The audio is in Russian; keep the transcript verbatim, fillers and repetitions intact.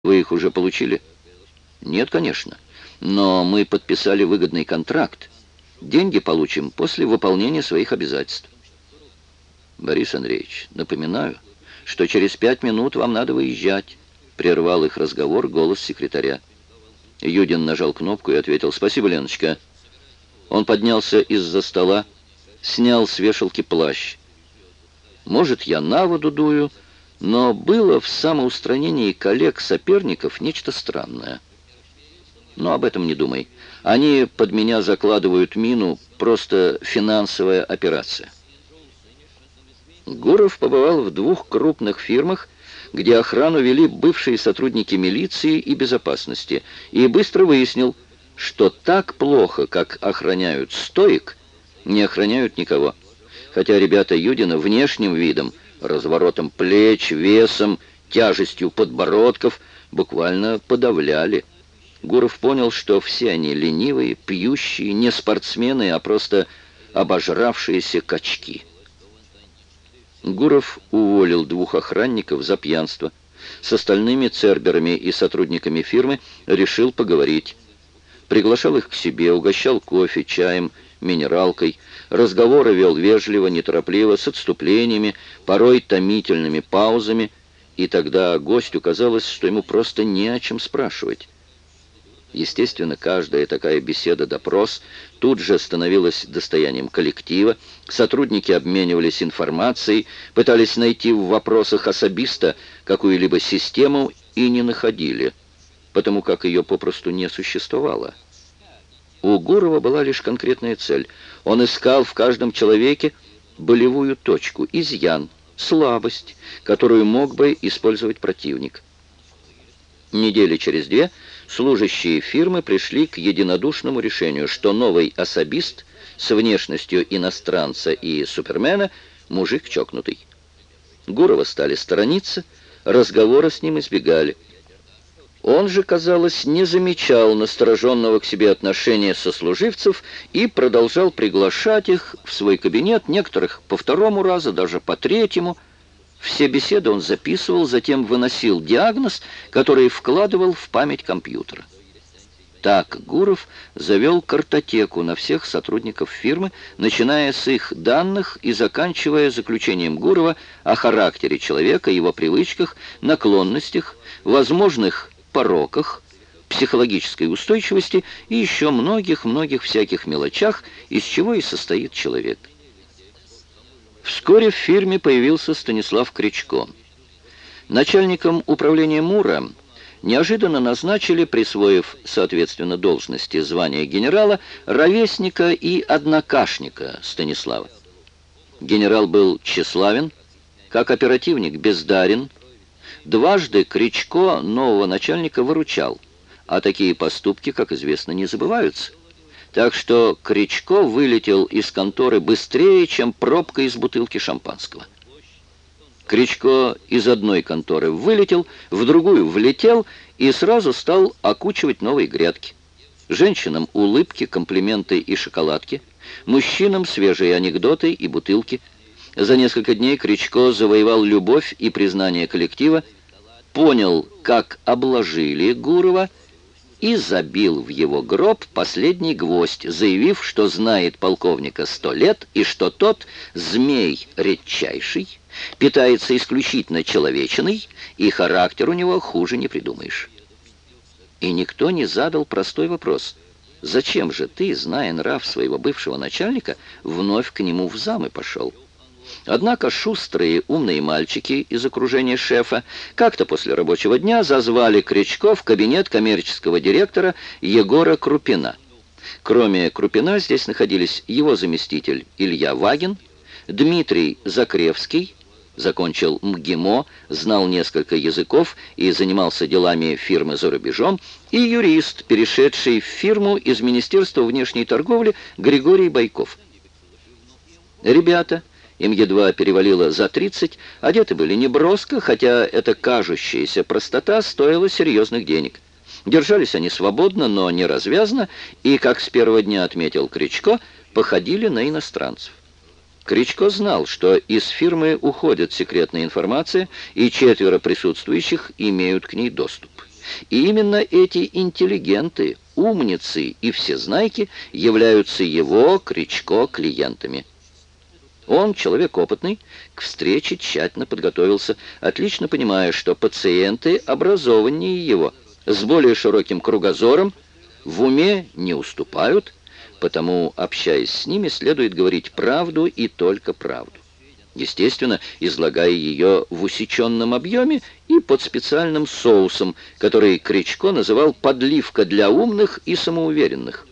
Вы их уже получили? Нет, конечно. Но мы подписали выгодный контракт. Деньги получим после выполнения своих обязательств. Борис Андреевич, напоминаю, что через пять минут вам надо выезжать. Прервал их разговор голос секретаря. Юдин нажал кнопку и ответил: «Спасибо, Леночка». Он поднялся из-за стола, снял с вешалки плащ. Может, я на воду дую, но было в самоустранении коллег-соперников нечто странное. Но об этом не думай. Они под меня закладывают мину, просто финансовая операция. Гуров побывал в двух крупных фирмах, где охрану вели бывшие сотрудники милиции и безопасности, и быстро выяснил, что так плохо, как охраняют стоек, не охраняют никого. Хотя ребята Юдина внешним видом, разворотом плеч, весом, тяжестью подбородков буквально подавляли. Гуров понял, что все они ленивые, пьющие, не спортсмены, а просто обожравшиеся качки. Гуров уволил двух охранников за пьянство. С остальными церберами и сотрудниками фирмы решил поговорить. Приглашал их к себе, угощал кофе, чаем, минералкой. Разговоры вел вежливо, неторопливо, с отступлениями, порой томительными паузами. И тогда гостю казалось, что ему просто не о чем спрашивать. Естественно, каждая такая беседа-допрос тут же становилась достоянием коллектива, сотрудники обменивались информацией, пытались найти в вопросах особиста какую-либо систему и не находили, потому как ее попросту не существовало. У Гурова была лишь конкретная цель. Он искал в каждом человеке болевую точку, изъян, слабость, которую мог бы использовать противник. Недели через две служащие фирмы пришли к единодушному решению, что новый особист с внешностью иностранца и супермена – мужик чокнутый. Гурова стали сторониться, разговора с ним избегали. Он же, казалось, не замечал настороженного к себе отношения сослуживцев и продолжал приглашать их в свой кабинет, некоторых по второму разу, даже по третьему. Все беседы он записывал, затем выносил диагноз, который вкладывал в память компьютера. Так Гуров завел картотеку на всех сотрудников фирмы, начиная с их данных и заканчивая заключением Гурова о характере человека, его привычках, наклонностях, возможных пороках, психологической устойчивости и еще многих-многих всяких мелочах, из чего и состоит человек. Вскоре в фирме появился Станислав Кричко. Начальником управления МУРа неожиданно назначили, присвоив, соответственно, должности звания генерала, ровесника и однокашника Станислава. Генерал был тщеславен, как оперативник бездарен. Дважды Кричко нового начальника выручал, а такие поступки, как известно, не забываются. Так что Кричко вылетел из конторы быстрее, чем пробка из бутылки шампанского. Кричко из одной конторы вылетел, в другую влетел и сразу стал окучивать новые грядки. Женщинам улыбки, комплименты и шоколадки, мужчинам свежие анекдоты и бутылки. За несколько дней Кричко завоевал любовь и признание коллектива, понял, как обложили Гурова, и забил в его гроб последний гвоздь, заявив, что знает полковника сто лет и что тот змей редчайший, питается исключительно человечиной, и характер у него хуже не придумаешь. И никто не задал простой вопрос: зачем же ты, зная нрав своего бывшего начальника, вновь к нему в замы пошел? Однако шустрые умные мальчики из окружения шефа как-то после рабочего дня зазвали Кричко в кабинет коммерческого директора Егора Крупина. Кроме Крупина здесь находились его заместитель Илья Вагин, Дмитрий Закревский, закончил МГИМО, знал несколько языков и занимался делами фирмы за рубежом, и юрист, перешедший в фирму из Министерства внешней торговли Григорий Байков. Ребята, им едва перевалило за тридцать, одеты были неброско, хотя эта кажущаяся простота стоила серьезных денег. Держались они свободно, но не развязно, и, как с первого дня отметил Кричко, походили на иностранцев. Кричко знал, что из фирмы уходит секретная информация, и четверо присутствующих имеют к ней доступ. И именно эти интеллигенты, умницы и всезнайки являются его, Кричко, клиентами. Он, человек опытный, к встрече тщательно подготовился, отлично понимая, что пациенты образованнее его, с более широким кругозором, в уме не уступают, потому, общаясь с ними, следует говорить правду и только правду. Естественно, излагая ее в усеченном объеме и под специальным соусом, который Кричко называл «подливка для умных и самоуверенных».